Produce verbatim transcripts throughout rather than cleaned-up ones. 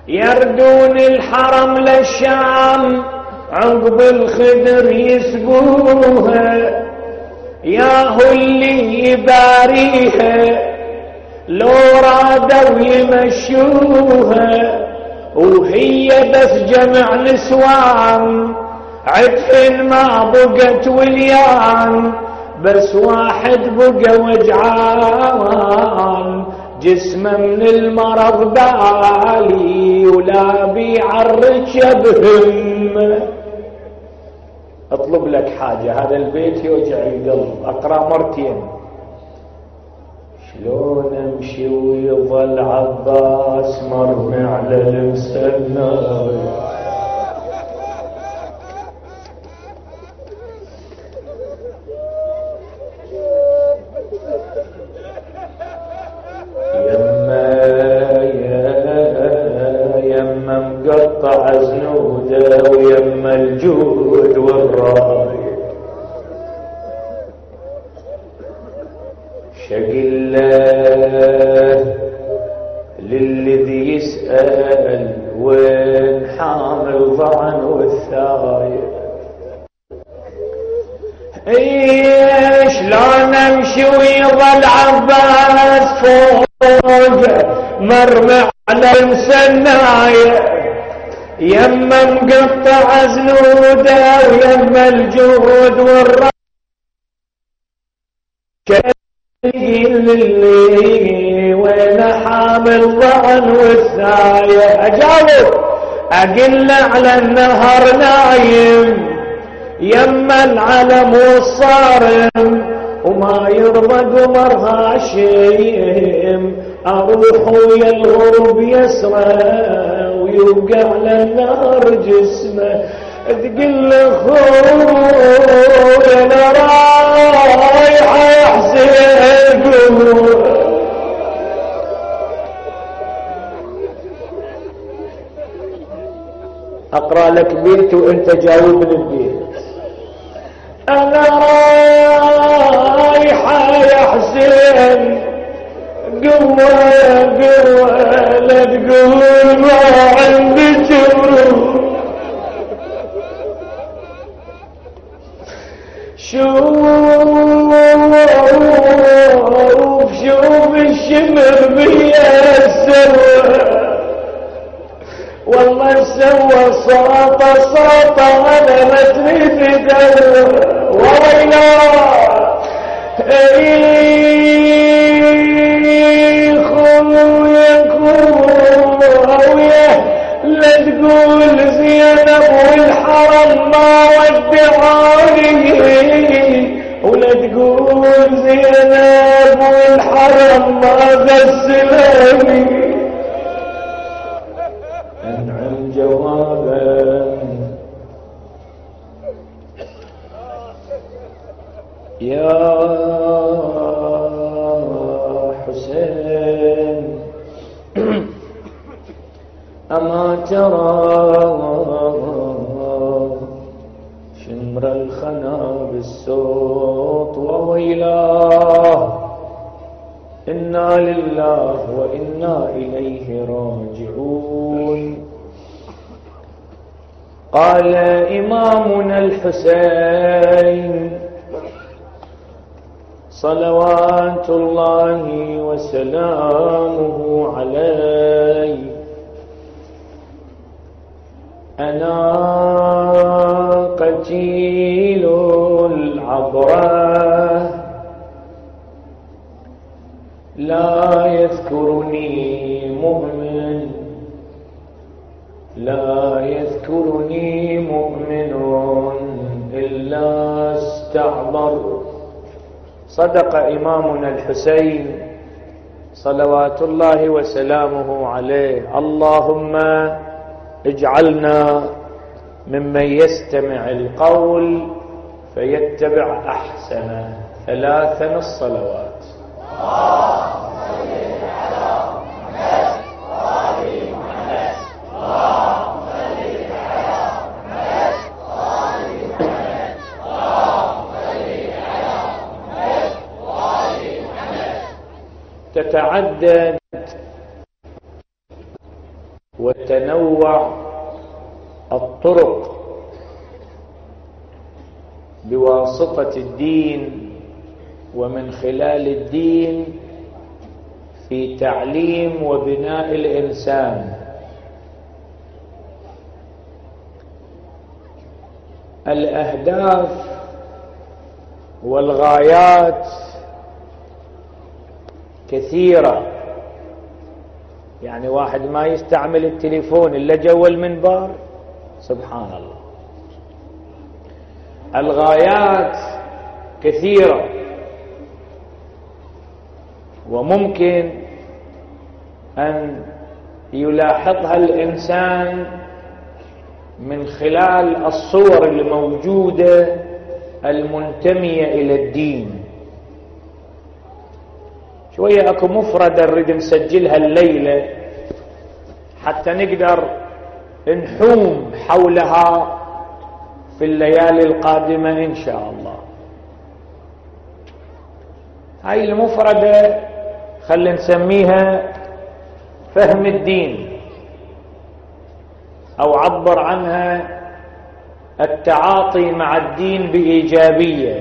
يردون الحرم للشام عقب الخدر يسقوها، ياهو اللي يباريها لو رادوا يمشوها، وهي بس جمع نسوان عدفن ما بقت وليان، بس واحد بقى وجعان جسمه من المرض بالي ولا بيعرج بهم. اطلب لك حاجة، هذا البيت يوجع القلب، اقرأ مرتين. شلون امشي ويظل عباس مرمي على المسنى، مقطع زنوده ويما الجود والراي، شقله للذي يسأل وين حامل ضعن والثاي. ايه شلون امشي ويظل عباس فوق مرمى على المسناية، يما مقطع زنوده ويما الجهود والرأي، اللي وين حامل ضعن والثاية. اجاوب اقل على النهر نايم، يما العلم والصارم وما يرضى قمر هاشم، اروح ويا الغرب يسرى ويوقع على النار جسمه، تقل اخويا انا رايح احسن قوه. اقرا لك بيت وانت جاوبني البيت. انا رايحه يا حسين قوه قوه لا تقول ما عندي جبر، شوف شوف الشمر بيسر، والله سوى صاطة صاطة انا ما تريد دور ويلا. اي خويا خويا لا تقول زينب والحرم ما ودعاني، ولا تقول زينب والحرم ما غسلاني. انعم جوابا يا حسين، أما ترى شمر الخنا بالصوت وويلاه، إنا لله وإنا إليه راجعون. قال إمامنا الحسين صلوات الله وسلامه عليه: أنا قتيل العبرة، لا يذكرني مؤمن، لا يذكرني مؤمن إلا استعبر. صدق إمامنا الحسين صلوات الله وسلامه عليه. اللهم اجعلنا ممن يستمع القول فيتبع أحسنه. ثلاثا الصلوات. تتعدد وتنوع الطرق بواسطة الدين ومن خلال الدين في تعليم وبناء الإنسان. الأهداف والغايات كثيرة، يعني واحد ما يستعمل التليفون إلا جوا المنبر، سبحان الله. الغايات كثيرة، وممكن أن يلاحظها الإنسان من خلال الصور الموجودة المنتمية إلى الدين. شوية أكو مفردة نريد نسجلها الليلة حتى نقدر نحوم حولها في الليالي القادمة إن شاء الله. هاي المفردة خلينا نسميها فهم الدين، أو عبر عنها التعاطي مع الدين بإيجابية،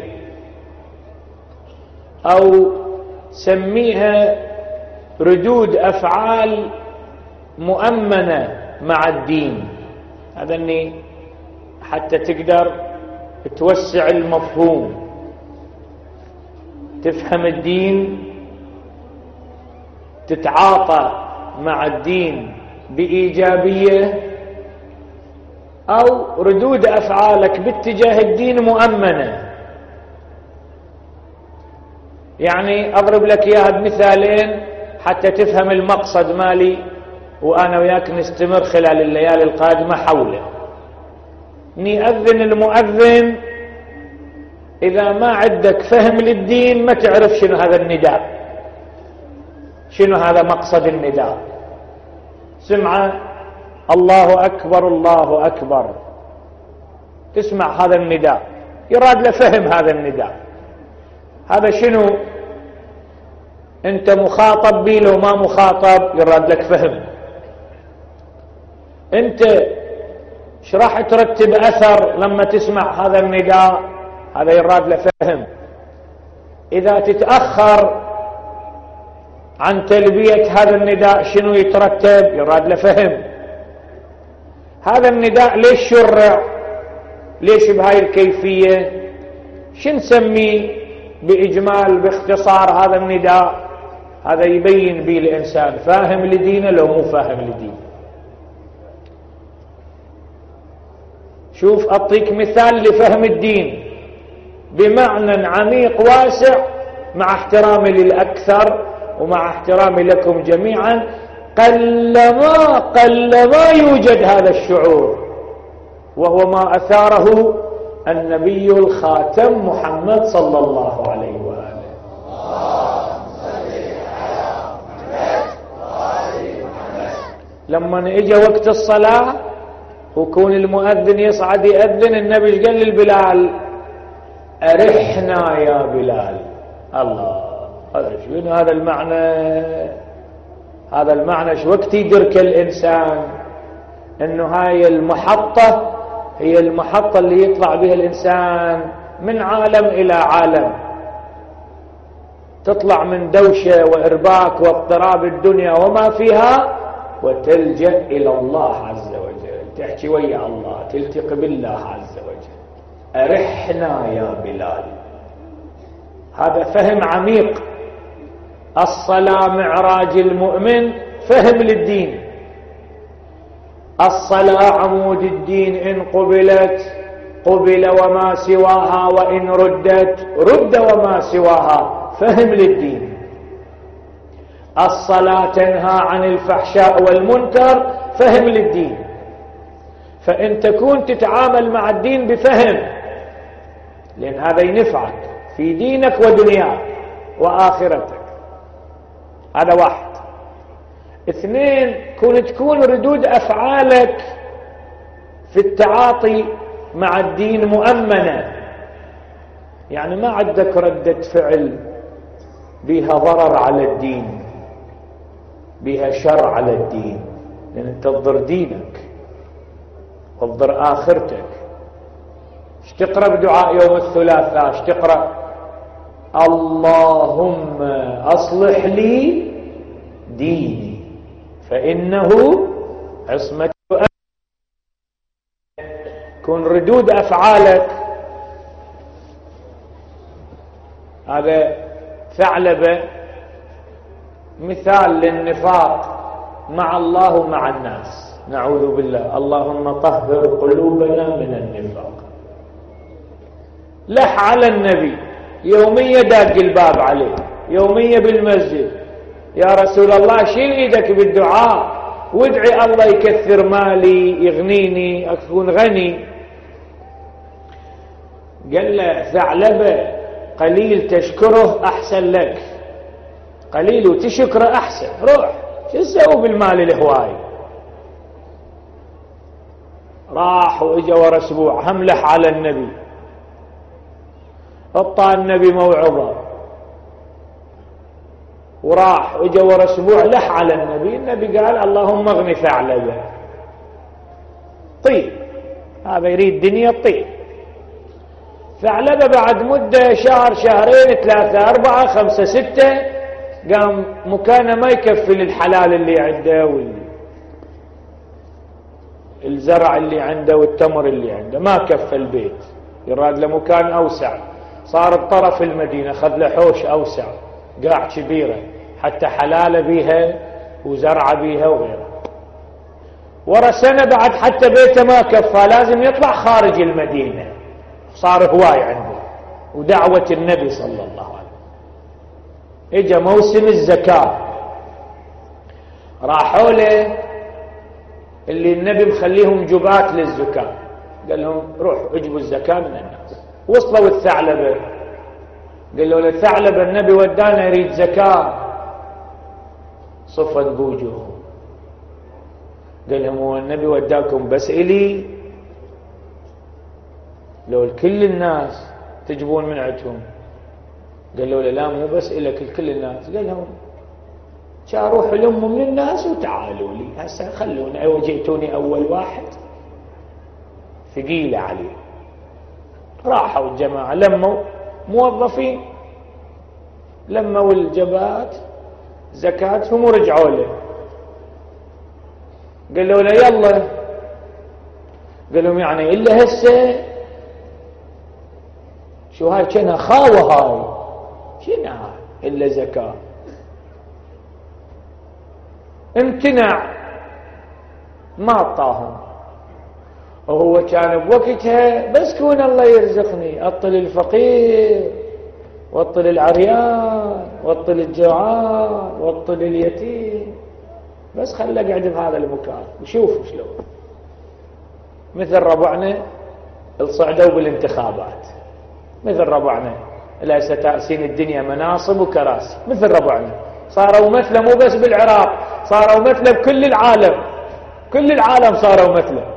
أو سميها ردود أفعال مؤمنة مع الدين. هذا أني حتى تقدر توسع المفهوم، تفهم الدين، تتعاطى مع الدين بإيجابية، أو ردود أفعالك باتجاه الدين مؤمنة. يعني أضرب لك إياها بمثالين حتى تفهم المقصد مالي، وأنا وياك نستمر خلال الليالي القادمة حوله. نأذن المؤذن، إذا ما عندك فهم للدين ما تعرف شنو هذا النداء، شنو هذا مقصد النداء. سمع الله أكبر الله أكبر، تسمع هذا النداء، يراد له فهم هذا النداء، هذا شنو أنت مخاطب به لو ما مخاطب يراد لك فهم. أنت ايش راح ترتب أثر لما تسمع هذا النداء، هذا يراد له فهم. إذا تتأخر عن تلبية هذا النداء شنو يترتب، يراد له فهم. هذا النداء ليش شرع، ليش بهاي الكيفية، شو نسميه بإجمال باختصار هذا النداء. هذا يبين به الإنسان فاهم لدينه لو مو فاهم لدينه. شوف أعطيك مثال لفهم الدين بمعنى عميق واسع، مع احترامي للأكثر ومع احترامي لكم جميعا. قلما قلما يوجد هذا الشعور، وهو ما أثاره النبي الخاتم محمد صلى الله عليه وآله. لما اجى وقت الصلاة وكون المؤذن يصعد يأذن، النبي قال للبلال أرحنا يا بلال. الله، هذا شنو هذا المعنى؟ هذا المعنى شو وقت يدرك الإنسان أنه هاي المحطة هي المحطة اللي يطلع بها الإنسان من عالم إلى عالم، تطلع من دوشة وإرباك واضطراب الدنيا وما فيها، وتلجأ إلى الله عز وجل، تحكي ويا الله، تلتقي بالله عز وجل. أرحنا يا بلال. هذا فهم عميق. الصلاة معراج المؤمن، فهم للدين. الصلاة عمود الدين، إن قبلت قبل وما سواها، وإن ردت رد وما سواها، فهم للدين. الصلاة تنهى عن الفحشاء والمنكر، فهم للدين. فإن تكون تتعامل مع الدين بفهم، لأن هذا ينفعك في دينك ودنياك وآخرتك. هذا واحد. اثنين، كون تكون ردود أفعالك في التعاطي مع الدين مؤمنة، يعني ما عندك ردة فعل بها ضرر على الدين، بها شر على الدين، لأن أنت تضر دينك وتضر آخرتك. ايش تقرأ بدعاء يوم الثلاثاء؟ ايش تقرأ؟ اللهم أصلح لي ديني فإنه عصمة. كن ردود أفعالك هذا ثعلبة مثال للنفاق مع الله ومع الناس، نعوذ بالله. اللهم طهر قلوبنا من النفاق. لح على النبي يومية، داق الباب عليه يومية بالمسجد، يا رسول الله شيل ايدك بالدعاء وادعي الله يكثر مالي يغنيني اكون غني. قال له ثعلبة قليل تشكره احسن لك، قليل وتشكره احسن. روح شو تسوي بالمال الهواي؟ راح واجا ورا اسبوع هملح على النبي، اعطى النبي موعظة وراح واجا ورا اسبوع لح على النبي. النبي قال اللهم اغني ثعلبة. طيب هذا يريد دنيا طيب. ثعلبة بعد مدة شهر شهرين ثلاثة أربعة خمسة ستة قام مكانه ما يكفي للحلال اللي عنده والزرع اللي عنده والتمر اللي عنده، ما كفى البيت، يراد له مكان أوسع. صار بطرف المدينة، خذ له حوش أوسع قاع كبيرة حتى حلال بيها وزرع بيها وغيره. ورا سنة بعد حتى بيته ما كفى، لازم يطلع خارج المدينة. صار هواي عنده ودعوة النبي صلى الله عليه وسلم. اجا موسم الزكاة، راحوا له اللي النبي مخليهم جبات للزكاة، قال لهم روحوا اجبوا الزكاة من الناس. وصلوا الثعلبة قالوا للثعلبة النبي ودانا يريد زكاة، صفت بوجوههم. قال لهم هو النبي وداكم بس إلي؟ لو الكل الناس تجبون من عندهم. قالوا له لا مو بس إلك الكل الناس. قال لهم روحوا لهم من الناس وتعالوا لي هسه، خلوني وجيتوني أول واحد ثقيلة عليه. راحوا الجماعة لموا موظفين، لموا الجبات زكاتهم ورجعوا له. قالوا له يلا. قال لهم يعني إلا هسه؟ شو هاي كنا خاوة هاي كنا إلا زكاة. امتنع ما اعطاهم. وهو كان بوقتها بس كون الله يرزقني اطل الفقير واطل العريان واطل الجوعان واطل اليتيم، بس خلى قاعد بهذا المكان وشوفوا شلون. مثل ربعنا الصعدوا بالانتخابات، مثل ربعنا ليس تأسين الدنيا مناصب وكراسي، مثل ربعنا صاروا مثله مو بس بالعراق، صاروا مثله بكل العالم، كل العالم صاروا مثله.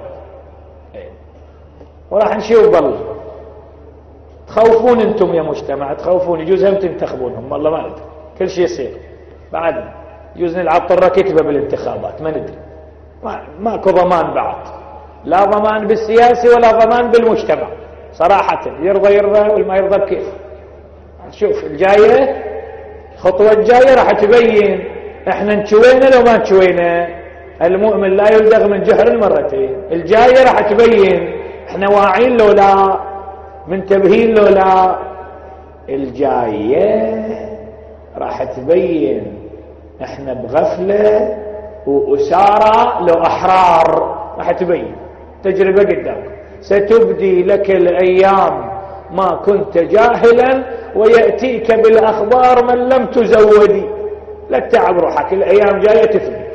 وراح نشوف بالله. تخوفون انتم يا مجتمع، تخوفون يجوز هم تنتخبونهم، والله ما ندري كل شيء يصير بعد، يجوز نلعب طرة كتبة بالانتخابات ما ندري، ما ماكو ضمان بعد، لا ضمان بالسياسي ولا ضمان بالمجتمع صراحة. يرضى يرضى والما يرضى بكيف. شوف الجاية الخطوة الجاية راح تبين احنا نشوينا لو ما نشوينا. المؤمن لا يلدغ من جحر مرتين. الجاية راح تبين احنا واعين لو لا، منتبهين لو لا. الجاية راح تبين احنا بغفلة وأسارة لو أحرار، راح تبين تجربة قدامك. ستبدي لك الأيام ما كنت جاهلا ويأتيك بالأخبار من لم تزودي. لا تتعب روحك، الأيام جاية تثبت.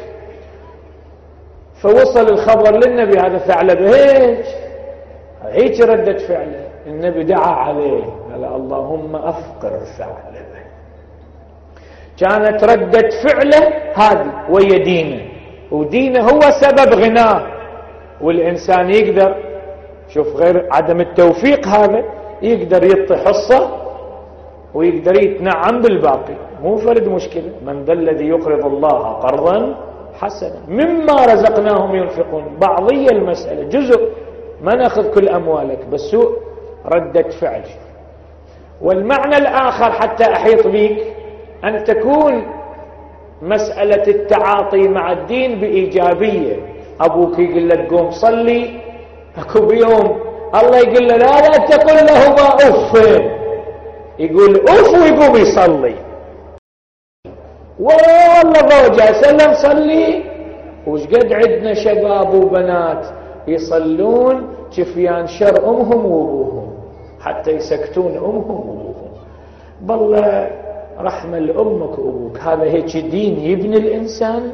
فوصل الخبر للنبي هذا ثعلبة هيك هيك ردت فعله. النبي دعا عليه قال اللهم أفقر ثعلبة. كانت ردة فعله هذه وهي دينه، ودينه هو سبب غناه. والإنسان يقدر، شوف غير عدم التوفيق هذا، يقدر يعطي حصة ويقدر يتنعم بالباقي، مو فرد مشكلة. من ذا الذي يقرض الله قرضا حسنة مما رزقناهم ينفقون. بعضية المسألة، جزء ما نأخذ كل أموالك، بس سوء ردة فعل. والمعنى الآخر حتى أحيط بك أن تكون مسألة التعاطي مع الدين بإيجابية. أبوك يقول لك قوم صلي، أكو بيوم الله يقول له لا لا تقل له ما أف، يقول أف ويقوم يصلي. والله ضوجة سلم صلي. وش قد عندنا شباب وبنات يصلون شفيان شر أمهم وأبوهم حتى يسكتون أمهم وأبوهم. بالله رحمة لأمك وأبوك. هذا هيك دين يبني الإنسان؟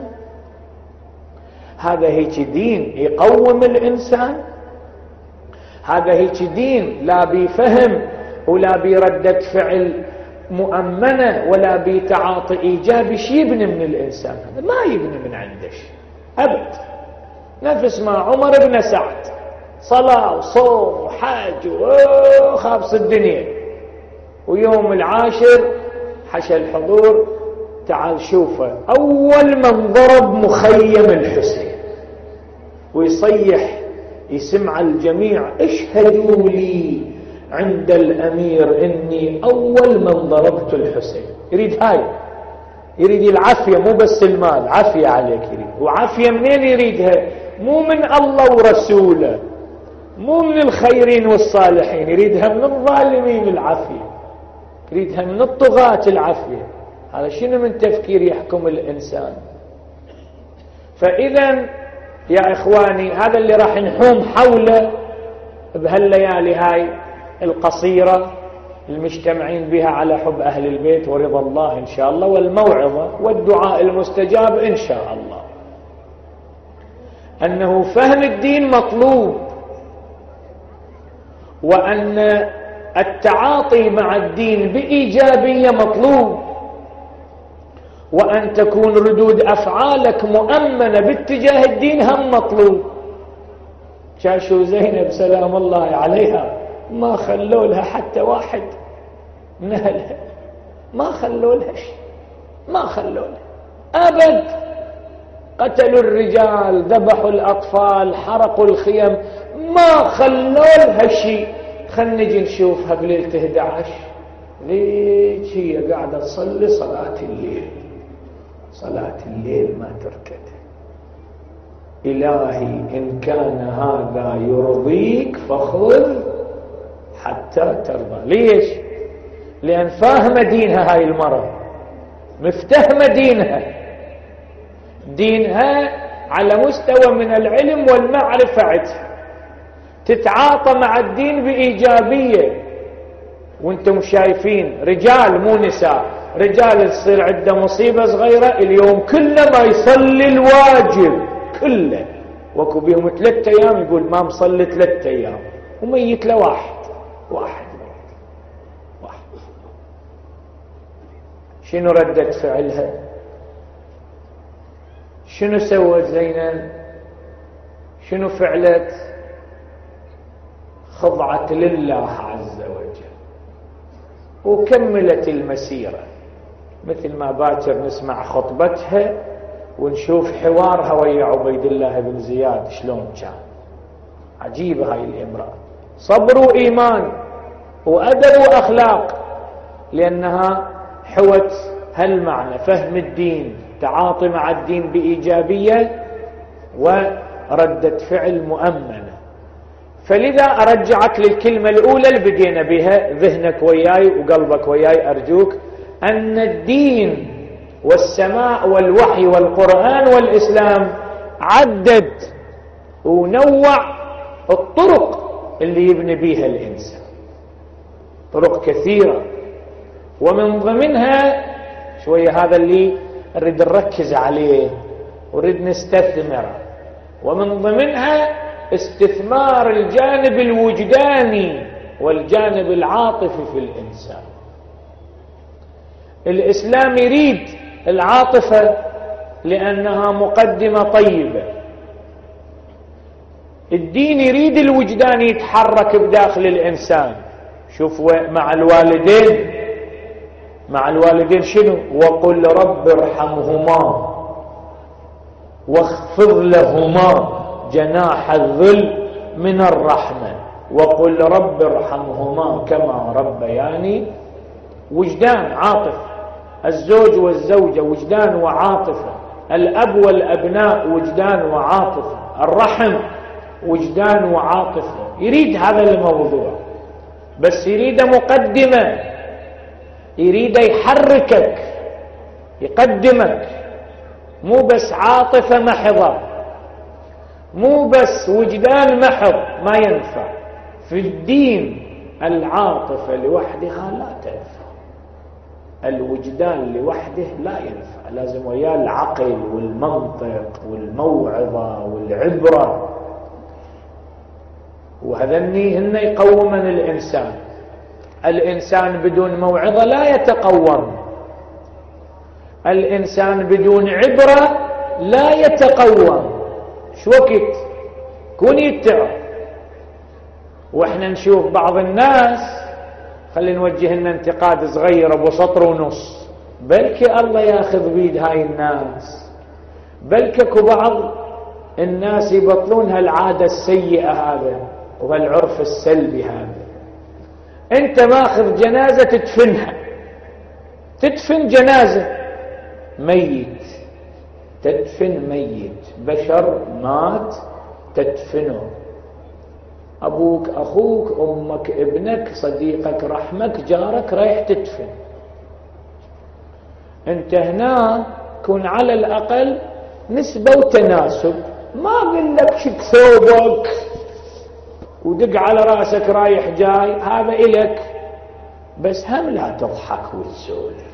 هذا هيك دين يقوم الإنسان؟ هذا هيك دين لا بفهم ولا بردة فعل مؤمنة ولا بتعاطي إيجابي؟ شي يبني من الإنسان؟ هذا ما يبني من عندش أبد. نفس ما عمر بن سعد صلاة وصوم وحج وخابص الدنيا، ويوم العاشر حشى الحضور تعال شوفه أول من ضرب مخيم الحسين ويصيح يسمع الجميع اشهدوا لي عند الأمير إني أول من ضربت الحسين. يريد هاي، يريد العافية مو بس المال، عافية عليك يريد. وعافية منين يريدها؟ مو من الله ورسوله، مو من الخيرين والصالحين، يريدها من الظالمين العافية، يريدها من الطغاة العافية. هذا شنو من تفكير يحكم الإنسان؟ فإذا يا إخواني هذا اللي راح نحوم حوله بهالليالي هاي القصيرة المجتمعين بها على حب أهل البيت ورضا الله إن شاء الله، والموعظة والدعاء المستجاب إن شاء الله. أنه فهم الدين مطلوب، وأن التعاطي مع الدين بإيجابية مطلوب، وأن تكون ردود أفعالك مؤمنة باتجاه الدين هم مطلوب. شاشو زينب سلام الله عليها ما خلوا لها حتى واحد من أهلها، ما خلوا لها شيء، ما خلوا لها أبد. قتلوا الرجال، ذبحوا الأطفال، حرقوا الخيم، ما خلوا لها شيء. خلنا نجي نشوفها بليلة إحدى عشر ليش هي قاعدة تصلي صلاة الليل، صلاة الليل ما تركتها. إلهي إن كان هذا يرضيك فخذ حتى ترضى. ليش؟ لأن فاهمة دينها هاي المرة، مفتهمة دينها، دينها على مستوى من العلم والمعرفة عندها، تتعاطى مع الدين بإيجابية. وانتم شايفين رجال مو نساء، رجال تصير عنده مصيبة صغيرة اليوم كله ما يصلي الواجب كله، وكو بيهم ثلاثة أيام يقول ما مصلي ثلاثة أيام، وميت له واحد واحد واحد. شنو ردة فعلها؟ شنو سوت زينب؟ شنو فعلت؟ خضعت لله عز وجل وكملت المسيرة. مثل ما باكر نسمع خطبتها ونشوف حوارها ويا عبيد الله بن زياد شلون كان. عجيبة هاي الامرأة، صبر وإيمان وأدب وأخلاق، لأنها حوت هالمعنى، فهم الدين، تعاطي مع الدين بإيجابية، وردة فعل مؤمنة. فلذا أرجعك للكلمة الأولى اللي بدينا بها، ذهنك وياي وقلبك وياي أرجوك، أن الدين والسماء والوحي والقرآن والإسلام عدد ونوع الطرق اللي يبني بيها الإنسان، طرق كثيرة، ومن ضمنها شوية هذا اللي نريد نركز عليه ونريد نستثمره، ومن ضمنها استثمار الجانب الوجداني والجانب العاطفي في الإنسان. الإسلام يريد العاطفة لأنها مقدمة طيبة، الدين يريد الوجدان يتحرك بداخل الإنسان. شوفوا مع الوالدين، مع الوالدين شنو؟ وقل رب ارحمهما واخفض لهما جناح الذل من الرحمة وقل رب ارحمهما كما ربياني. وجدان عاطفة، الزوج والزوجة وجدان وعاطفة، الأب والأبناء وجدان وعاطفة، الرحم وجدان وعاطفة. يريد هذا الموضوع، بس يريد مقدمة، يريد يحركك يقدمك، مو بس عاطفة محضة، مو بس وجدان محض، ما ينفع. في الدين العاطفة لوحدها لا تنفع، الوجدان لوحده لا ينفع، لازم وياه العقل والمنطق والموعظة والعبرة، وهذني هن يقومن الإنسان. الإنسان بدون موعظة لا يتقوم، الإنسان بدون عبرة لا يتقوم. شو وقت كون يتعب. واحنا نشوف بعض الناس، خلينا نوجه لنا انتقاد صغير ابو سطر ونص، بلكي الله ياخذ بيد هاي الناس، بلكي بعض الناس يبطلون هالعادة السيئة هذا وهالعرف السلبي هذا. انت ماخذ جنازة تدفنها، تدفن جنازة ميت، تدفن ميت، بشر مات تدفنه، أبوك أخوك أمك ابنك صديقك رحمك جارك رايح تدفن. أنت هنا كن على الأقل نسبة وتناسب، ما أقول لك شك ثوبك ودق على رأسك رايح جاي، هذا إلك، بس هم لا تضحك وتسولف.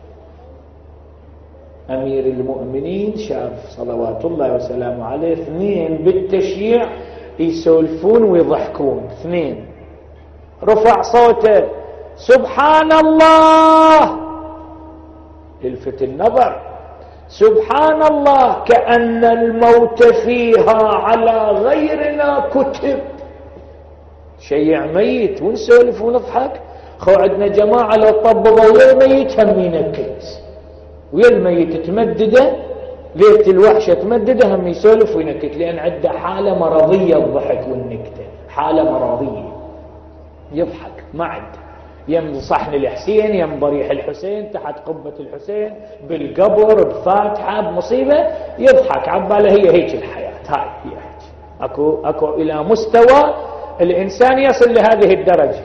أمير المؤمنين شاف صلوات الله وسلامه عليه اثنين بالتشييع يسولفون ويضحكون، اثنين، رفع صوته سبحان الله، الفت النظر، سبحان الله كأن الموت فيها على غيرنا كتب. شيع ميت ونسولف ونضحك. خو عندنا جماعة لو طبضوا ويا الميت هم ينكت، ويا الميت تمدده ليلة الوحشة تمدده هم يسولف وينكت، لأن عنده حالة مرضية الضحك والنكتة، حالة مرضية يضحك ما عنده. يم صحن الحسين، يم ضريح الحسين، تحت قبة الحسين، بالقبر، بفاتحة، بمصيبة يضحك، عباله هي هيك الحياة، هاي هي هيك. أكو, أكو إلى مستوى الإنسان يصل لهذه الدرجة.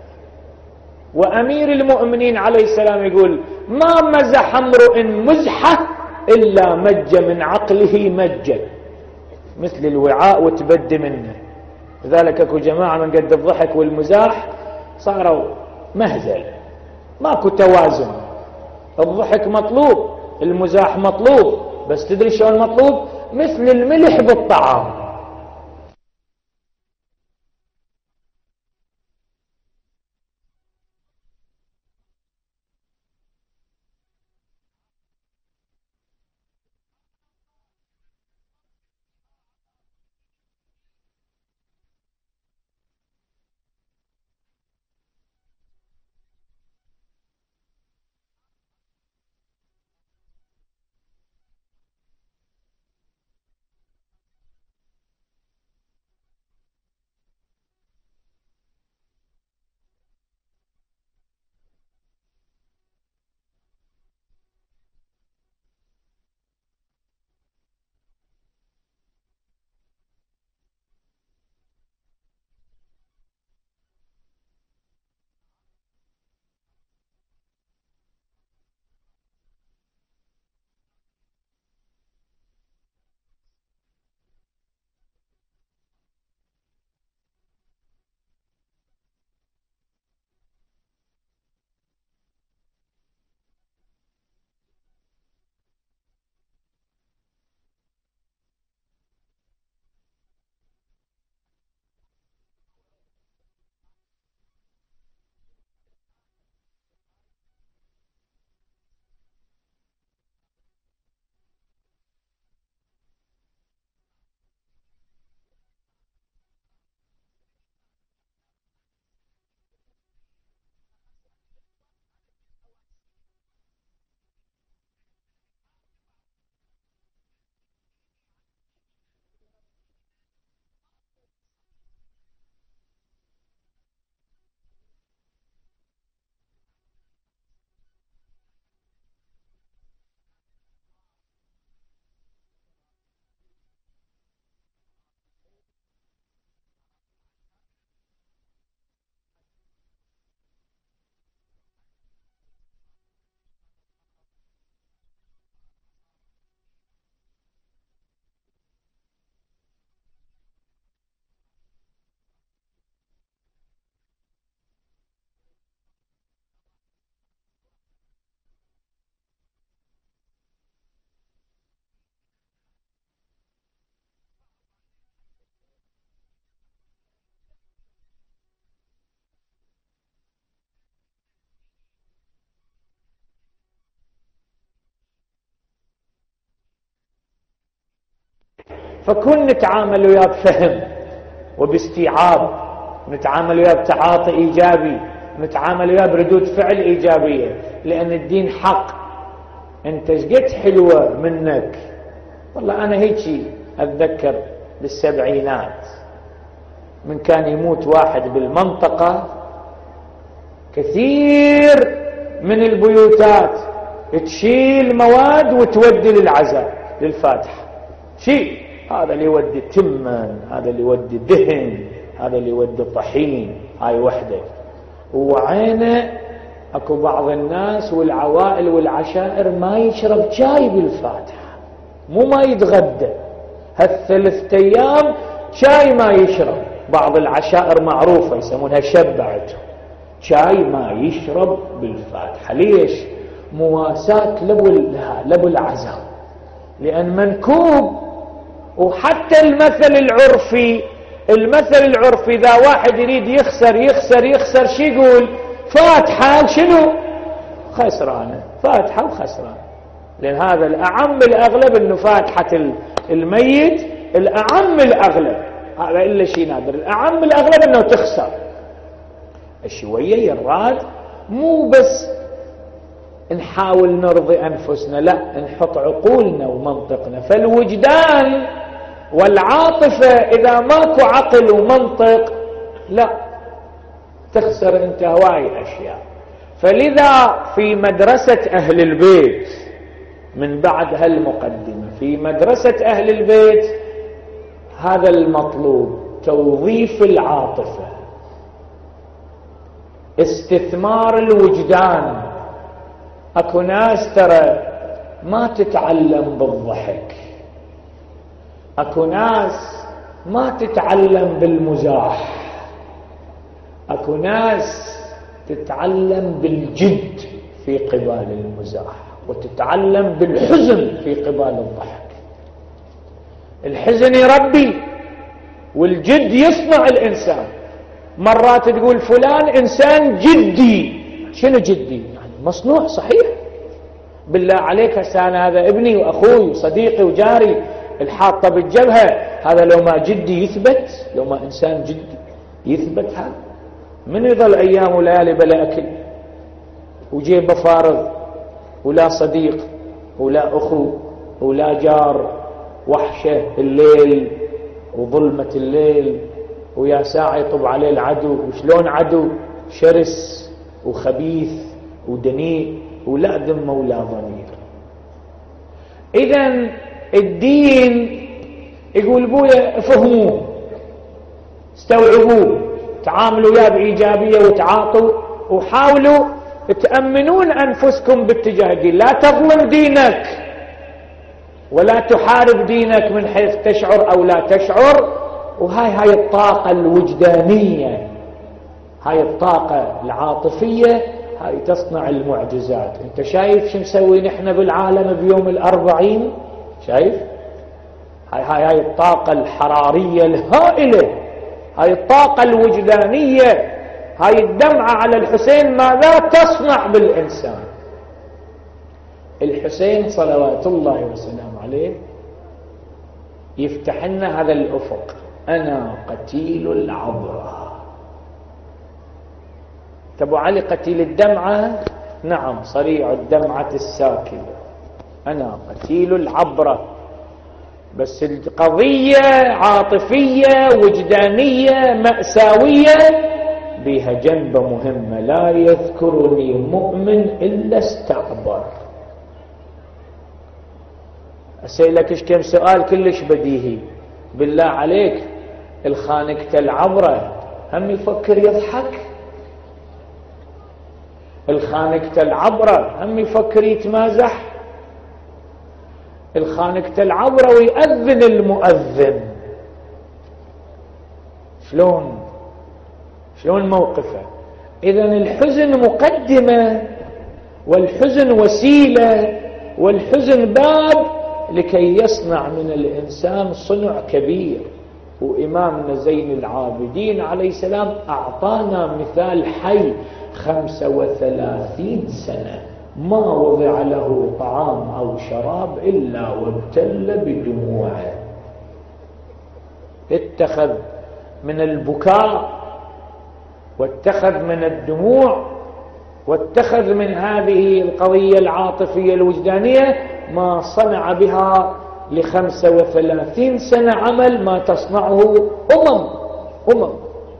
وأمير المؤمنين عليه السلام يقول ما مزح امرؤ مزحة إلا مج من عقله مجا، مثل الوعاء وتبد منه. لذلك اكو جماعة من قد الضحك والمزاح صاروا مهزل، ماكو توازن. الضحك مطلوب، المزاح مطلوب، بس تدري شلون مطلوب؟ مثل الملح بالطعام. فكن نتعامل وياه بفهم وباستيعاب، نتعامل وياه بتعاطي إيجابي، نتعامل وياه بردود فعل إيجابية، لأن الدين حق. أنت شقد حلوة منك. والله أنا هيك أتذكر بالسبعينات من كان يموت واحد بالمنطقة، كثير من البيوتات تشيل مواد وتودي للعزاء للفاتحة، شيل، هذا اللي يودي تمن، هذا اللي يودي دهن، هذا اللي يودي طحين، هاي وحدة. وعينه اكو بعض الناس والعوائل والعشائر ما يشرب شاي بالفاتحة، مو ما يتغدى، هالثلاث ايام شاي ما يشرب. بعض العشائر معروفة يسمونها شبعته، شاي ما يشرب بالفاتحة. ليش؟ مواساة لبو العزاء، لأن منكوب. وحتى المثل العرفي، المثل العرفي إذا واحد يريد يخسر يخسر يخسر شي يقول؟ فاتحة شنو؟ خسرانة، فاتحة وخسرانة. لأن هذا الأعم الأغلب أنه فاتحة الميت الأعم الأغلب، هذا إلا شيء نادر، الأعم الأغلب أنه تخسر. شوية يراد مو بس نحاول نرضي أنفسنا، لا، نحط عقولنا ومنطقنا. فالوجدان والعاطفة إذا ماكو عقل ومنطق لا، تخسر انت هواي أشياء. فلذا في مدرسة أهل البيت من بعد هالمقدمة، في مدرسة أهل البيت هذا المطلوب، توظيف العاطفة، استثمار الوجدان. اكو ناس ترى ما تتعلم بالضحك، اكو ناس ما تتعلم بالمزاح، اكو ناس تتعلم بالجد في قبال المزاح، وتتعلم بالحزن في قبال الضحك. الحزن يربي والجد يصنع الانسان. مرات تقول فلان انسان جدي، شنو جدي؟ يعني مصنوع صحيح. بالله عليك هسه انا هذا ابني واخوي وصديقي وجاري الحاطه بالجبهه، هذا لو ما جدي يثبت، لو ما انسان جدي يثبت، هذا من يظل ايام وليالي بلا اكل وجيبه فارغ، ولا صديق ولا اخو ولا جار، وحشه الليل وظلمه الليل، ويا ساعة يطب عليه العدو. وشلون عدو؟ شرس وخبيث ودنيء ولا ذمة ولا ضمير. إذن الدين يقول بويا فهموه، استوعبوه، تعاملوا وياه بإيجابية وتعاطوا، وحاولوا تأمنون أنفسكم باتجاه الدين. لا تظلم دينك ولا تحارب دينك من حيث تشعر أو لا تشعر. وهاي هاي الطاقة الوجدانية، هاي الطاقة العاطفية، هاي تصنع المعجزات. انت شايف شو نسوي نحن بالعالم بيوم الأربعين؟ شايف؟ هاي هاي هاي الطاقة الحرارية الهائلة، هاي الطاقة الوجدانية، هاي الدمعة على الحسين ماذا تصنع بالإنسان؟ الحسين صلوات الله وسلامه عليه يفتح لنا هذا الأفق. أنا قتيل العبرة. أبو علي قتيل الدمعة، نعم، صريع الدمعة الساكنة، أنا قتيل العبرة. بس القضية عاطفية وجدانية مأساوية، بها جنبة مهمة، لا يذكرني مؤمن إلا استعبر. أسألك إيش كم سؤال كلش بديهي، بالله عليك الخانقة العبرة هم يفكر يضحك؟ الخانقة العبرة هم يفكر يتمازح؟ الخانقة العبرة ويأذن المؤذن، شلون شلون موقفه؟ إذن الحزن مقدمة، والحزن وسيلة، والحزن باب لكي يصنع من الإنسان صنع كبير. وإمامنا زين العابدين عليه السلام أعطانا مثال حي، خمسة وثلاثين سنة ما وضع له طعام أو شراب إلا وابتل بدموعه. اتخذ من البكاء واتخذ من الدموع واتخذ من هذه القضية العاطفية الوجدانية ما صنع بها لخمسة وثلاثين سنة عمل ما تصنعه أمم أمم.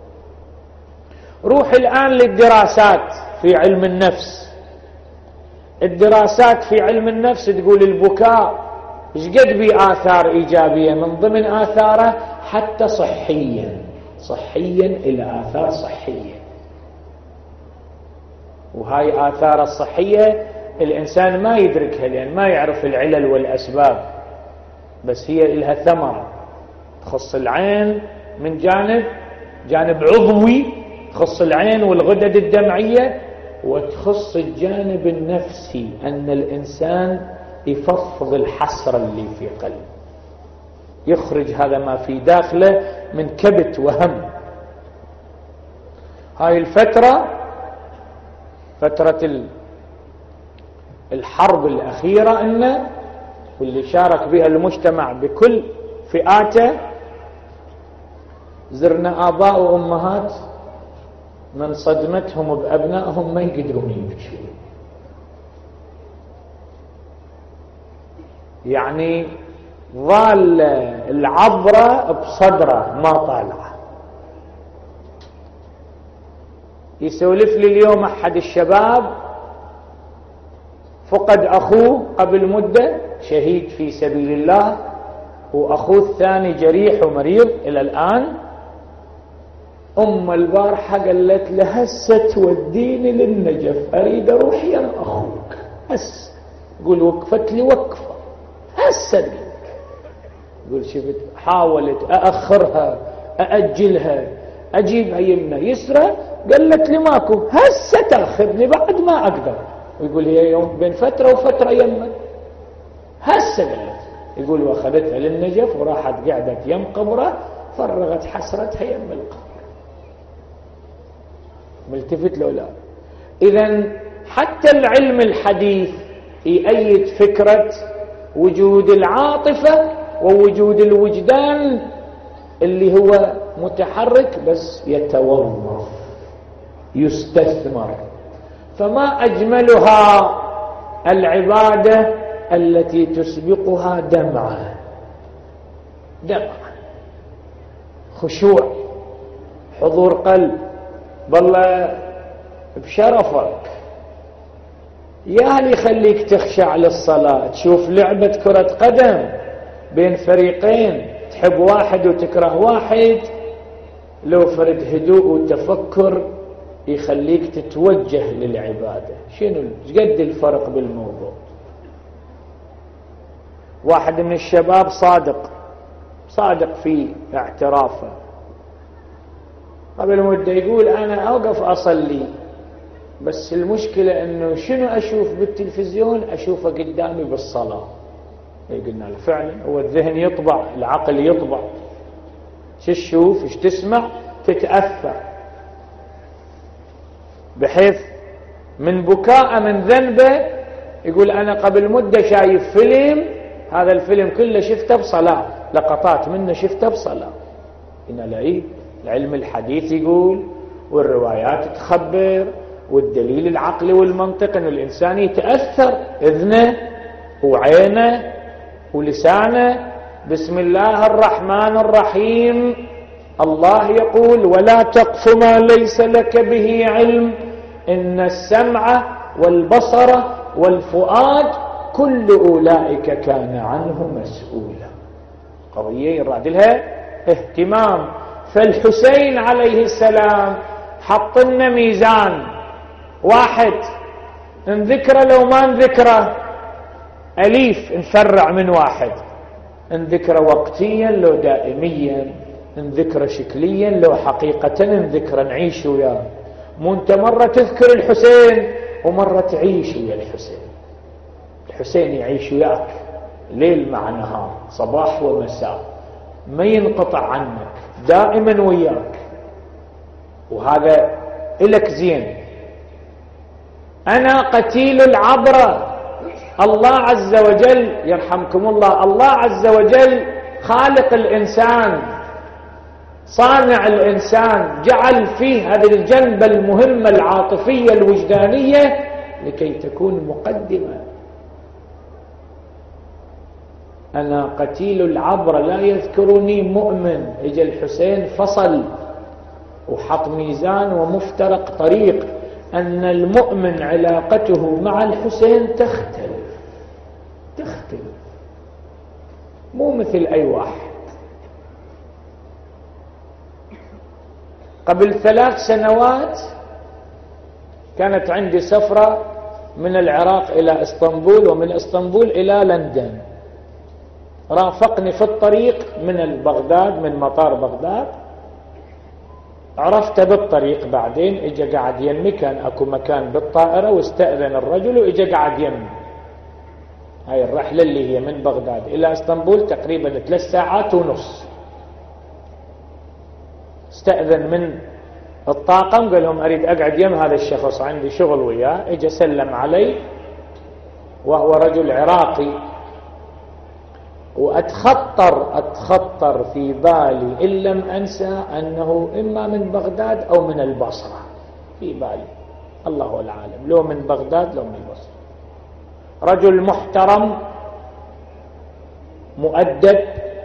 روح الآن للدراسات في علم النفس. الدراسات في علم النفس تقول البكاء ايش قد بي آثار إيجابية، من ضمن آثاره حتى صحيا صحيا إلى آثار صحية. وهاي آثار الصحية الإنسان ما يدركها لأن ما يعرف العلل والأسباب، بس هي لها ثمرة تخص العين من جانب جانب عضوي، تخص العين والغدد الدمعية، وتخص الجانب النفسي أن الإنسان يفضفض الحسرة اللي في قلبه، يخرج هذا ما في داخله من كبت وهم. هاي الفترة فترة الحرب الأخيرة إنه واللي شارك بها المجتمع بكل فئاته، زرنا آباء وأمهات من صدمتهم بأبنائهم ما يقدرون يبكون، يعني ظل العبرة بصدره ما طالعه. يسولف لي اليوم أحد الشباب فقد أخوه قبل مدة شهيد في سبيل الله، وأخوه الثاني جريح ومريض إلى الآن. أم البارحة قالت له هسه توديني للنجف أريد أروح يا أخوك هسه. يقول وقفت لي وقفة هسه. يقول شفت حاولت أأخرها أأجلها أجيبها يمنا يسرى، قالت لي ماكو هسه تأخذني بعد ما أقدر. ويقول هي يوم بين فترة وفترة يمك هسه قالت. يقول واخذتها للنجف وراحت قعدت يم قبره فرغت حسرتها يم القبر. ملتفت له لا. إذن حتى العلم الحديث يؤيد فكرة وجود العاطفة ووجود الوجدان اللي هو متحرك بس يتوظف يستثمر. فما أجملها العبادة التي تسبقها دمعة دمعة خشوع حضور قلب. بالله بشرفك يا اللي يخليك تخشع للصلاة تشوف لعبة كرة قدم بين فريقين تحب واحد وتكره واحد، لو فرد هدوء وتفكر يخليك تتوجه للعبادة. شنو قد الفرق بالموضوع؟ واحد من الشباب صادق صادق في اعترافه قبل مدة يقول أنا أوقف أصلي بس المشكلة أنه شنو أشوف بالتلفزيون أشوفه قدامي بالصلاة. قلنا له فعلا هو الذهن يطبع العقل يطبع، شو تشوف ايش تسمع تتأثر، بحيث من بكاء من ذنبه يقول أنا قبل مدة شايف فيلم هذا الفيلم كله شفته بصلاة لقطات منه شفته بصلاة. قلنا له إيه العلم الحديث يقول والروايات تخبر والدليل العقلي والمنطق أن الإنسان يتأثر إذنه وعينه ولسانه. بسم الله الرحمن الرحيم الله يقول ولا تقف ما ليس لك به علم إن السمع والبصر والفؤاد كل أولئك كان عنه مسؤولا. قضية يراد لها اهتمام. فالحسين عليه السلام حط لنا ميزان واحد نذكره لو ما نذكره أليف نفرع من واحد، نذكره وقتيا لو دائميا، نذكره شكليا لو حقيقة نذكره نعيش وياه. مو انت مرة تذكر الحسين ومرة تعيش ويا الحسين. الحسين يعيش وياك ليل مع نهار صباح ومساء ما ينقطع عنك دائما وياك، وهذا إلك زين. أنا قتيل العبرة. الله عز وجل يرحمكم الله الله عز وجل خالق الإنسان صانع الإنسان جعل فيه هذه الجنبة المهمة العاطفية الوجدانية لكي تكون مقدمة. أنا قتيل العبر لا يذكرني مؤمن. إجا الحسين فصل وحط ميزان ومفترق طريق، أن المؤمن علاقته مع الحسين تختلف تختلف مو مثل أي واحد. قبل ثلاث سنوات كانت عندي سفرة من العراق إلى اسطنبول ومن اسطنبول إلى لندن. رافقني في الطريق من بغداد، من مطار بغداد، عرفت بالطريق بعدين، اجا قاعد يمي، كان اكو مكان بالطائرة واستأذن الرجل واجا قاعد يمي. هاي الرحلة اللي هي من بغداد إلى اسطنبول تقريبا ثلاث ساعات ونص. استأذن من الطاقم، قال لهم أريد أقعد يم هذا الشخص، عندي شغل وياه. اجا سلم علي وهو رجل عراقي، وأتخطر أتخطر في بالي إن لم أنسى أنه إما من بغداد أو من البصرة، في بالي الله العالم، لو من بغداد لو من البصرة. رجل محترم مؤدب،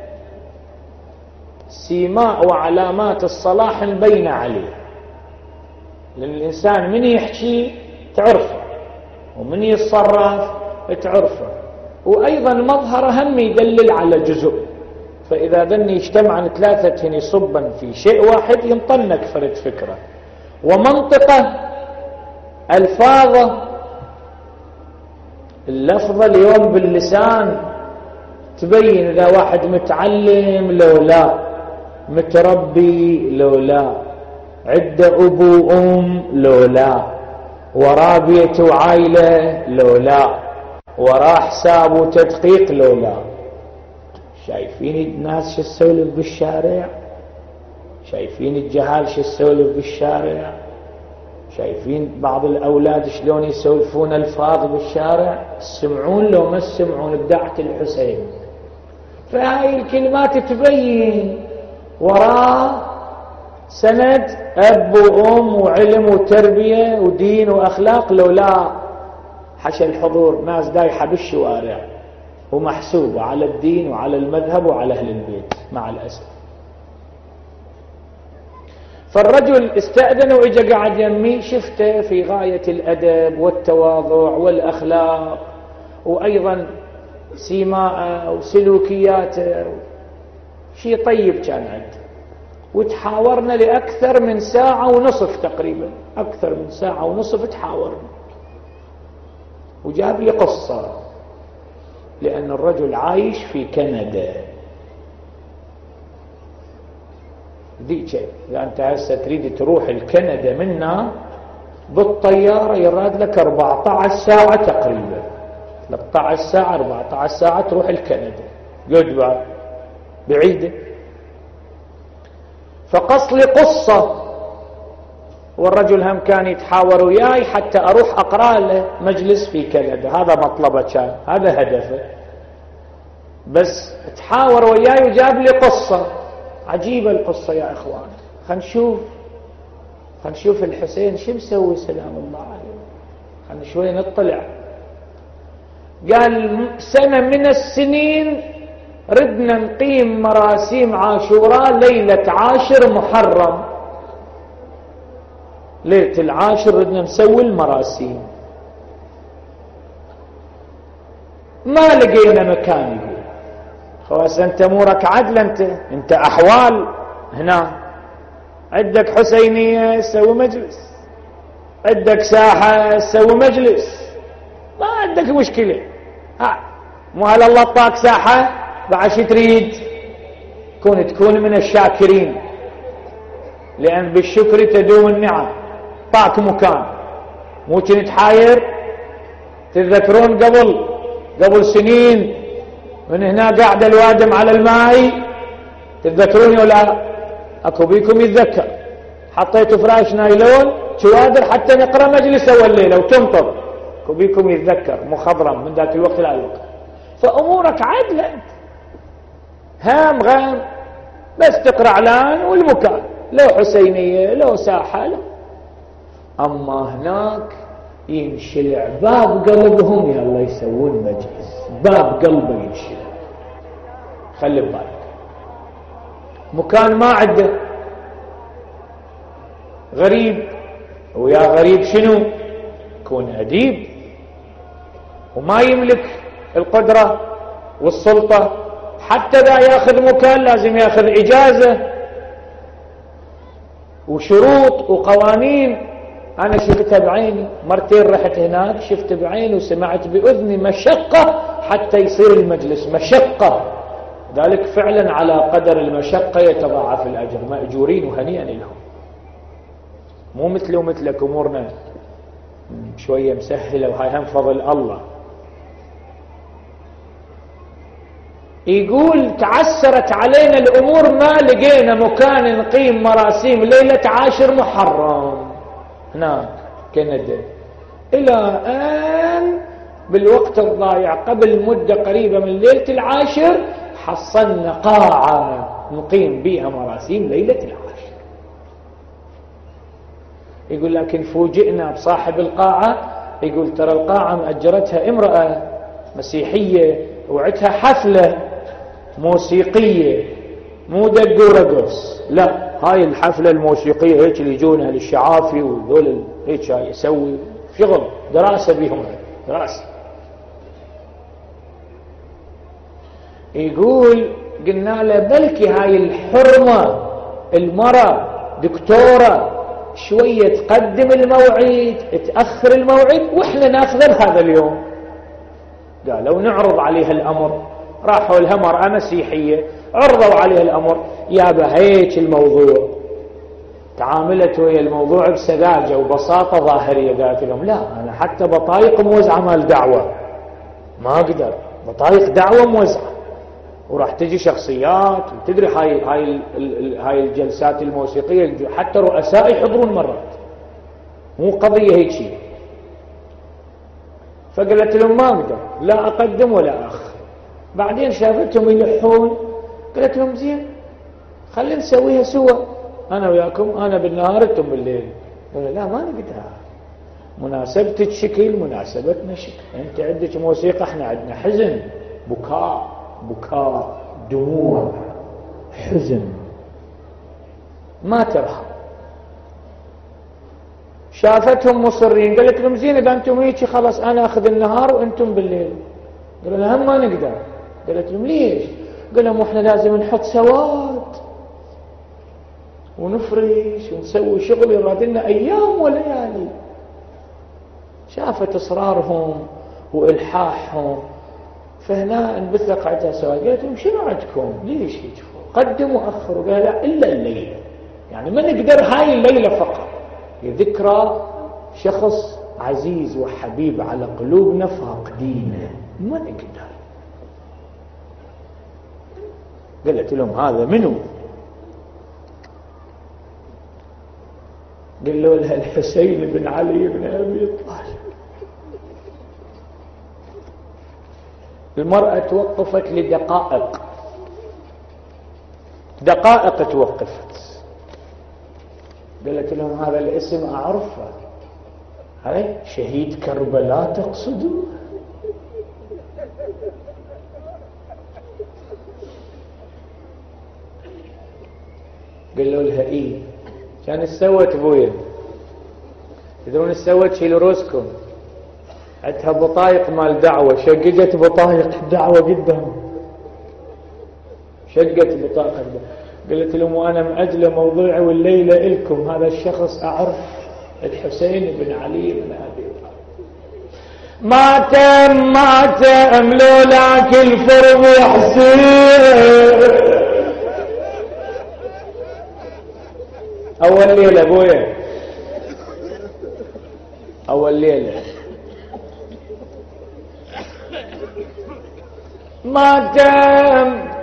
سيماء وعلامات الصلاح مبينة عليه، لأن الإنسان من يحكي تعرفه ومن يتصرف تعرفه، وأيضا مظهر هم يدلل على جزء. فإذا ذني اجتمعا ثلاثة هني صبا في شيء واحد ينطنك فرد فكرة ومنطقة ألفاظه. اللفظة اليوم باللسان تبين إذا واحد متعلم لو لا، متربي لو لا، عنده أبو أم لو لا، وراه بيت وعائلة لو لا، وراه حساب وتدقيق لو لا. شايفين الناس شو تسولف بالشارع؟ شايفين الجهال شو تسولف بالشارع؟ شايفين بعض الأولاد شلون يسولفون الفاظ بالشارع؟ تسمعون لو ما تسمعون بدعة الحسين. فهاي الكلمات تبين وراه سند أب وأم وعلم وتربية ودين وأخلاق لو لا. حشى الحضور ناس دايحة بالشوارع ومحسوبة على الدين وعلى المذهب وعلى أهل البيت مع الأسف. فالرجل استأذن وإجا قاعد يمي، شفته في غاية الأدب والتواضع والأخلاق، وأيضا سيماء وسلوكياته شيء طيب كان عنده. وتحاورنا لأكثر من ساعة ونصف تقريبا، أكثر من ساعة ونصف تحاورنا، وجاب لي قصة. لأن الرجل عايش في كندا، ذيك إذا أنت هسه تريد تروح الكندا منا بالطيارة يراد لك أربعة عشر ساعة تقريبا، ثلاثة عشر ساعة أربعة عشر ساعة تروح الكندا، قد بعيدة. فقص لي قصة، والرجل هم كان يتحاور وياي حتى أروح أقرأ له مجلس في كندا، هذا مطلبه كان، هذا هدفه. بس تحاور وياي وجاب لي قصة عجيبة. القصة يا إخوان، خلينا نشوف خلينا نشوف الحسين شو مسوي سلام الله عليه، خلينا شوي نطلع. قال سنة من السنين ردنا نقيم مراسيم عاشوراء ليلة عاشر محرم، ليلة العاشر ردنا نسوي المراسيم، ما لقينا مكان. يقول خلاص انت امورك عدل، انت انت احوال هنا، عندك حسينية سوي مجلس، عندك ساحة سوي مجلس، ما عندك مشكلة. ها مو هل الله طاك ساحة بعد شي تريد؟ كون تكون من الشاكرين، لأن بالشكر تدوم النعم. طاك مكان، مو كنت حاير؟ تذكرون قبل قبل سنين من هنا قاعد الوادم على الماء، تتذكرون ولا اكو بيكم يتذكر؟ حطيتوا فراش نايلون شوادر حتى نقرأ مجلس اول ليلة وتنطر، اكو بيكم يتذكر، مخضرم من ذاك الوقت لا الوقت. فامورك عدلة، هام غام بس تقرأ اعلان والمكان لو حسينية لو ساحة لو. اما هناك ينشلع باب قلبهم يلا يسوون مجلس، باب قلبه ينشلع. خلي بالك مكان ما عنده غريب، ويا غريب شنو يكون أديب وما يملك القدرة والسلطة، حتى ذا ياخذ مكان لازم ياخذ إجازة وشروط وقوانين. أنا شفتها بعيني مرتين، رحت هناك شفت بعيني وسمعت بأذني مشقة حتى يصير المجلس، مشقة. ذلك فعلا على قدر المشقة يتضاعف الأجر، مأجورين وهنيئا لهم. مو مثل ومثلك أمورنا شوية مسهلة وهاي هم فضل الله. يقول تعسرت علينا الأمور ما لقينا مكان نقيم مراسيم ليلة عاشر محرم هناك كندا، إلى آن بالوقت الضايع قبل مدة قريبة من ليلة العاشر حصلنا قاعة نقيم بها مراسيم ليلة العاشر. يقول لكن فوجئنا بصاحب القاعة، يقول ترى القاعة مأجرتها امرأة مسيحية وعدها حفلة موسيقية مو دق ورقص، لا هاي الحفلة الموسيقية هيك اللي يجونها للشعافي وذول هيك يسوي شغل دراسة بهم دراسة. يقول قلنا له بلكي هاي الحرمة المرأة دكتورة شوية تقدم الموعد تأخر الموعد واحنا ناخذ هذا اليوم. قالوا نعرض عليها الأمر، راحوا لها مرأة مسيحية عرضوا عليها الأمر، يابا هيك الموضوع. تعاملت ويا الموضوع بسذاجة وبساطة ظاهرية، قالت لهم لا أنا حتى بطايق موزعة مال دعوة ما أقدر، بطايق دعوة موزعة وراح تجي شخصيات وتدري هاي هاي هاي الجلسات الموسيقية حتى رؤساء يحضرون مرات، مو قضية هيك شيء. فقالت لهم ما أقدر لا أقدم ولا أخ. بعدين شافتهم يلحون قالت لهم زين خلينا نسويها سوا، أنا وياكم أنا بالنهار أنتم بالليل. قالوا لا ما نقدر، مناسبتك شكل مناسبتنا شكل، أنت عندك موسيقى احنا عندنا حزن بكاء بكاء دموع حزن ما ترحم. شافتهم مصرين قالت لهم زين اذا انتم هيك خلاص انا اخذ النهار وانتم بالليل. قالوا لها هم ما نقدر. قالت لهم ليش؟ قال لهم احنا لازم نحط سواد ونفرش ونسوي شغل يراد لنا ايام وليالي. شافت اصرارهم والحاحهم فهنا انبثق عندها سؤال، قالت لهم شنو عندكم ليش هيك قدموا اخروا؟ قال لا الا الليله، يعني ما نقدر هاي الليله فقط ذكرى شخص عزيز وحبيب على قلوبنا فاقدينه ما نقدر. قالت لهم هذا منو؟ قالوا لها الحسين بن علي بن ابي طالب. المرأة توقفت لدقائق دقائق توقفت، قالت لهم هذا الاسم أعرفه، هاي شهيد كربلاء تقصدوا؟ قالوا لها ايه. كان استوت بويا تدرون استوت شيلوا روسكم، عندها بطايق مال دعوة، شققت بطايق دعوة قدام، شقت بطاقة دعوة. قلت لهم وانا مأجله موضوعي والليلة إلكم هذا الشخص أعرف الحسين بن علي بن أبي طالب. ما تم ما تم لولاك الفرض يا حسين. أول ليلة أبويا أول ليلة ما تم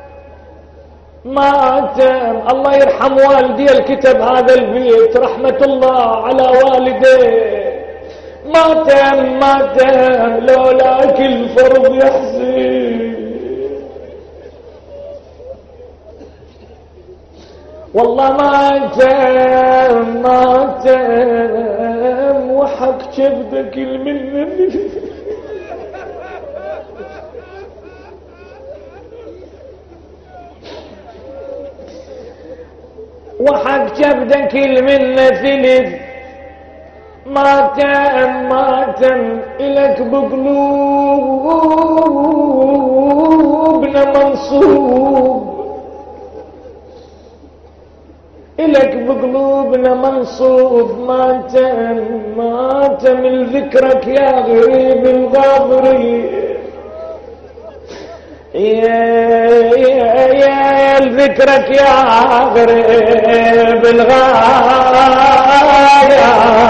ما تم. الله يرحم والدي الكتب هذا البيت رحمة الله على والديه. ما تم ما تم لولاك الفرض يحزن. والله ما تم ما تم وحق كبدك المنن وحق كبدك المنة ثلث ما تم ما تم إلك بقلوبنا منصوب إلك بقلوبنا منصوب ما تم ما تم ذكرك يا غريب الغابري يا يا ذكرك يا غريب الغاية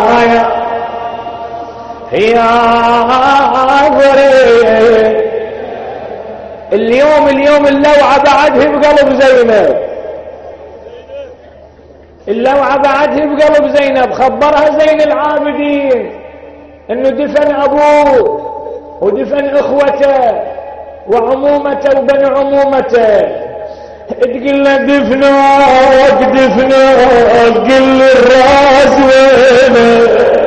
يا غريب اليوم اليوم اللوعة بعدها بقلب زينب اللوعة بعدها بقلب زينب خبرها زين العابدين انه دفن ابوه ودفن اخوته وعمومته وبن عمومته تقول له دفنوك دفنوك قل الراس وينه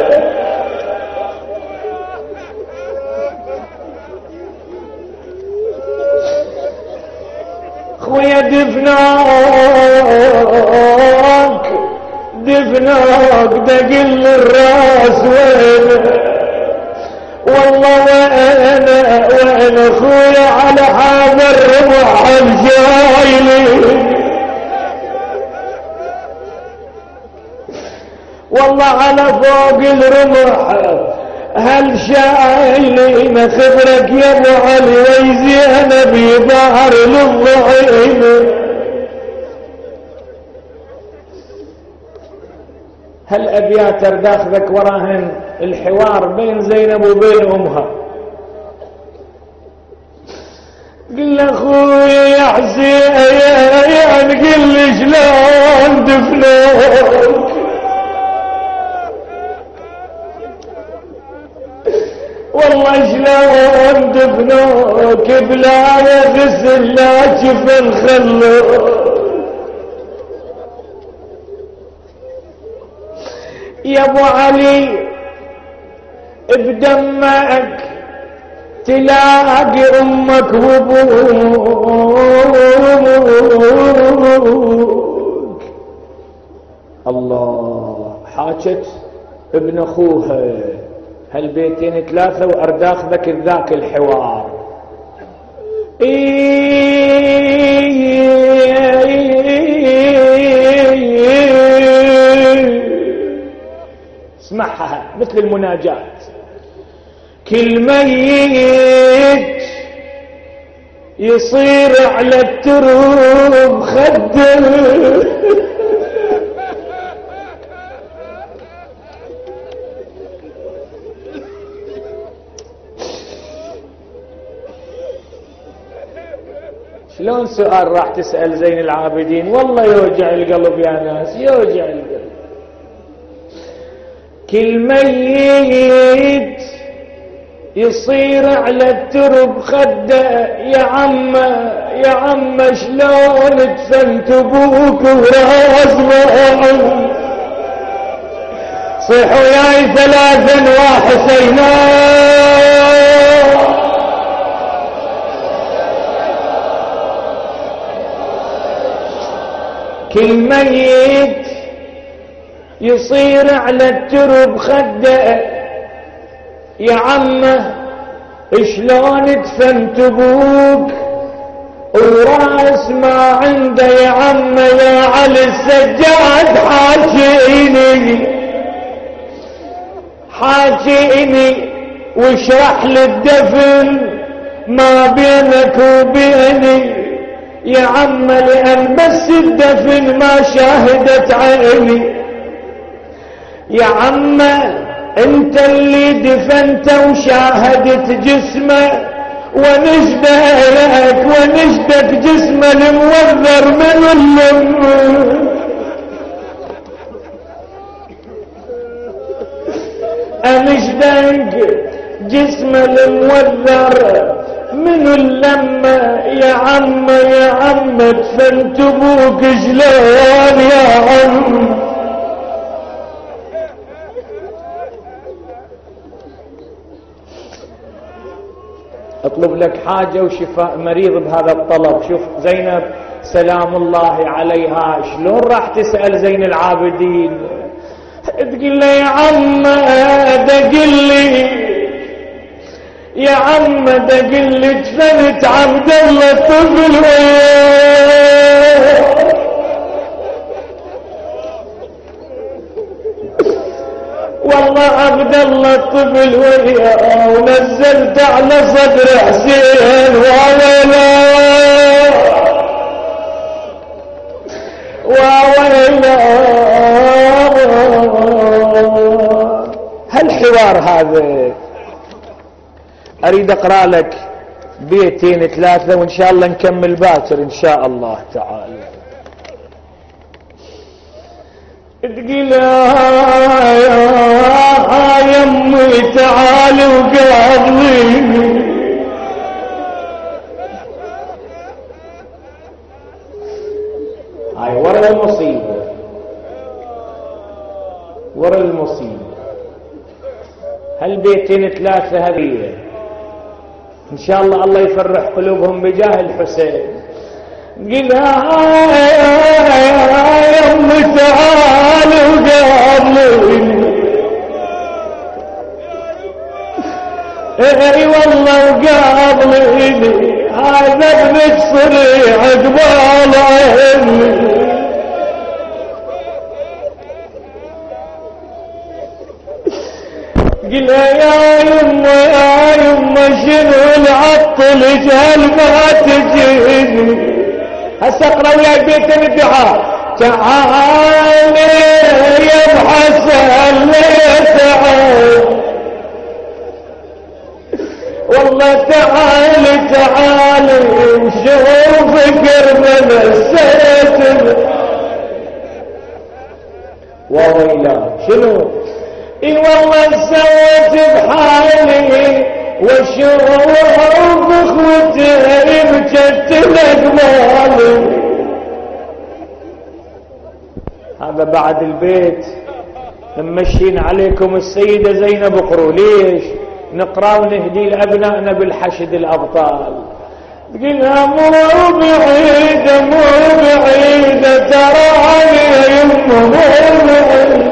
خويا دفنوك دفنوك دقل الراس وينه والله وانا وانا خويا على هذا الرمح الجايلي والله على فوق الرمح هل شايلي ما خبرك يا ابو علي ويزينب يظهر للضعيف هل ابيات داخلك وراهن الحوار بين زينب وبين امها قل اخوي يا حسين قل لي شلون دفنوك والله شلون دفنوك بلا يغسل لا جفن خلوك يا ابو علي بدمك تلاقي امك وابوك الله حاجت ابن اخوها هالبيتين ثلاثة وارداخ ذاك ذاك الحوار اسمعها مثل المناجاة كل ميت يصير على التراب خده شلون سؤال راح تسأل زين العابدين والله يوجع القلب يا ناس يوجع القلب كل ميت يصير على الترب خده يا عم يا عم شلون دفنت ابوك وراس معهم صيحوا ياي ثلاثا وحسينا كل ميت يصير على الترب خده يا عمه شلون دفنت ابوك وراس ما عنده يا عمه يا علي السجاد حاجيني حاجيني واشرح لي الدفن ما بينك وبيني يا عمه لان بس الدفن ما شاهدت عيني يا عمه انت اللي دفنته وشاهدت جسمه ونجده لك ونجدك جسمه الموذر من اللم انجدك جسمه الموذر من اللمة يا عم يا عم دفنت ابوك شلون يا عم. اطلب لك حاجة وشفاء مريض بهذا الطلب. شوف زينب سلام الله عليها شلون راح تسأل زين العابدين، تقول له يا عم دقل لي يا عم دقل لي دفنت عبد الله طفل وياه. والله عبد الله طفل وياه ونزلت على صدر حسين وويلا وويلا. هالحوار هذا اريد اقرا لك بيتين ثلاثة وان شاء الله نكمل باكر ان شاء الله تعالى. تقول يا يمي تعالي وقابليني، هاي ورا المصيبة ورا المصيبة. هالبيتين ثلاثة هذه ان شاء الله الله يفرح قلوبهم بجاه الحسين. قلها يا امي تعالي وقابليني، اي والله وقابليني هذا ابنك صريع قبال عيني. قلها يا يما يا يما شنو العطل جهل ما تجيني. هسه اقرا وياي بيت الدعاء. تعالي يا بحسن ليه تعال، والله تعالي تعالي وشوفك من السيد وويلا شنو. اي والله سويت بحالي وشوف اخوتي مجتل اقبالي. هذا بعد البيت ممشين عليكم السيدة زينب. اقروا ليش نقرا ونهدي لابنائنا بالحشد الابطال. تقولها مو بعيدة مو بعيدة تراني يا يمه مو بعيدة،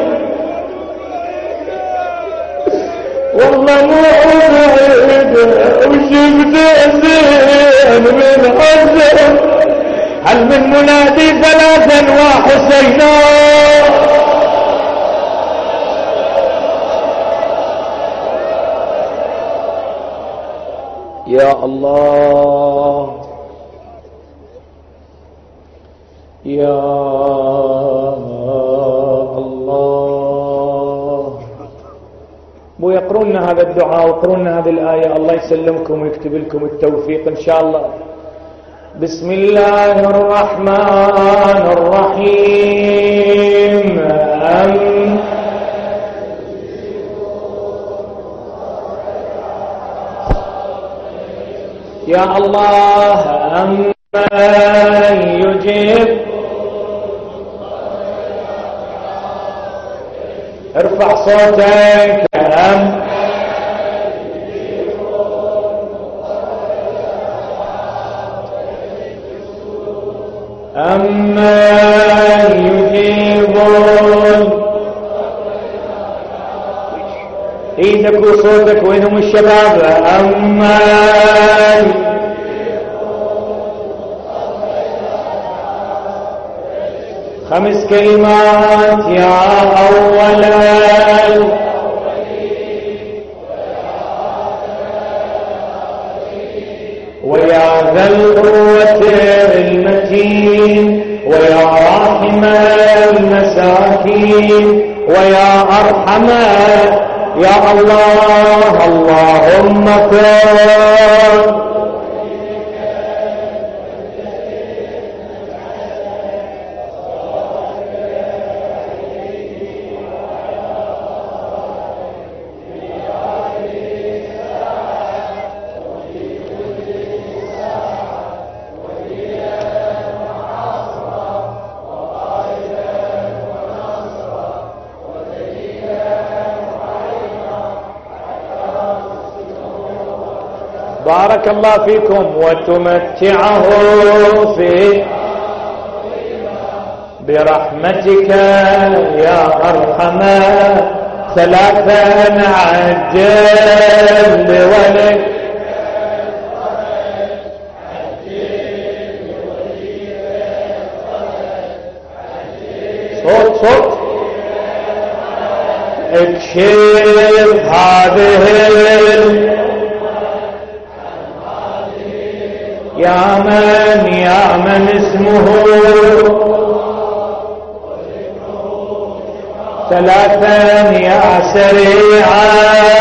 والله مو بعيدة وشفت زين من حزن. هل من منادي ثلاثا وحسينا يا الله يا الله. مو يقرون هذا الدعاء ويقرون هذه الآية. الله يسلمكم ويكتب لكم التوفيق إن شاء الله. بسم الله الرحمن الرحيم. أم يا الله أمن يجيب. ارفع صوتك. أم أمن يجيبون. ايدك وصوتك وينهم الشباب. أمن خمس كلمات. يا أولا ويا ذا القوة المتين ويا راحم المساكين ويا أرحم يا الله. اللهم كن بارك الله فيكم. وتمتعه في برحمتك يا أرحم ثلاثا عجل لولي صوت صوت اكشف هذه يا من يا من اسمه ثلاثا يا سريعا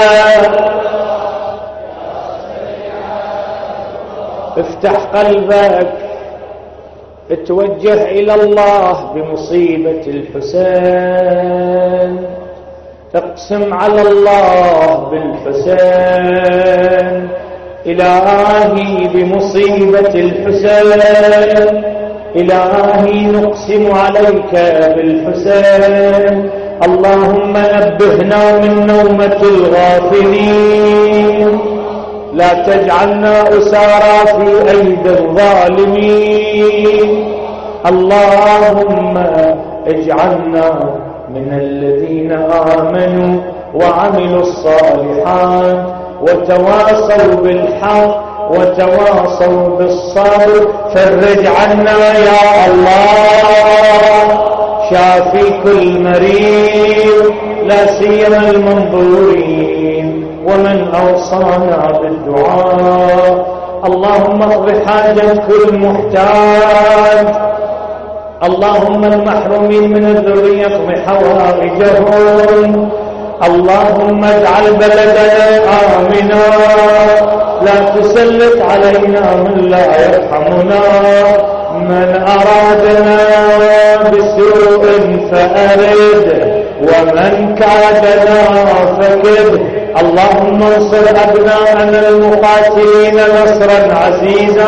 افتح قلبك اتوجه إلى الله بمصيبة الحسين، اقسم على الله بالحسين. إلهي بمصيبة الحسين، إلهي نقسم عليك بالحسين. اللهم نبهنا من نومة الغافلين، لا تجعلنا أسارى في أيدي الظالمين. اللهم اجعلنا من الذين آمنوا وعملوا الصالحات وتواصوا بالحق وتواصوا بالصبر. فرج عنا يا الله، شافي كل مريض، لا سيما المنظورين ومن أوصانا بالدعاء. اللهم اقض حاجة كل محتاج، اللهم المحرومين من الذرية اقض حوائجهم. اللهم اجعل بلدنا آمنا، لا تسلط علينا من لا يرحمنا. من أرادنا بسوء فأرد، ومن كادنا فكد. اللهم انصر أبناءنا المقاتلين نصرا عزيزا.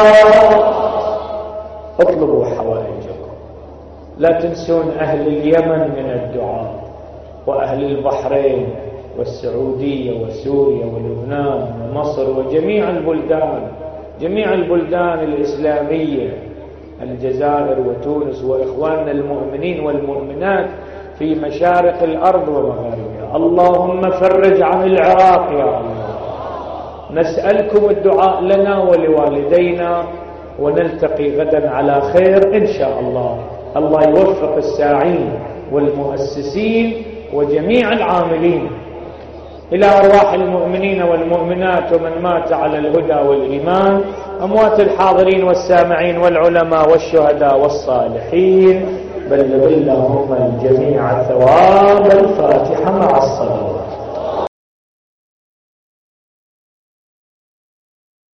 اطلبوا حوائجكم، لا تنسون أهل اليمن من الدعاء، وأهل البحرين والسعودية وسوريا ولبنان ومصر وجميع البلدان، جميع البلدان الإسلامية، الجزائر وتونس، وإخواننا المؤمنين والمؤمنات في مشارق الأرض ومغاربها. اللهم فرج عن العراق يا الله. نسألكم الدعاء لنا ولوالدينا، ونلتقي غدا على خير إن شاء الله. الله يوفق الساعين والمؤسسين وجميع العاملين. إلى أرواح المؤمنين والمؤمنات ومن مات على الهدى والإيمان، أموات الحاضرين والسامعين والعلماء والشهداء والصالحين. بلغ اللهم الجميع ثواب الفاتحة مع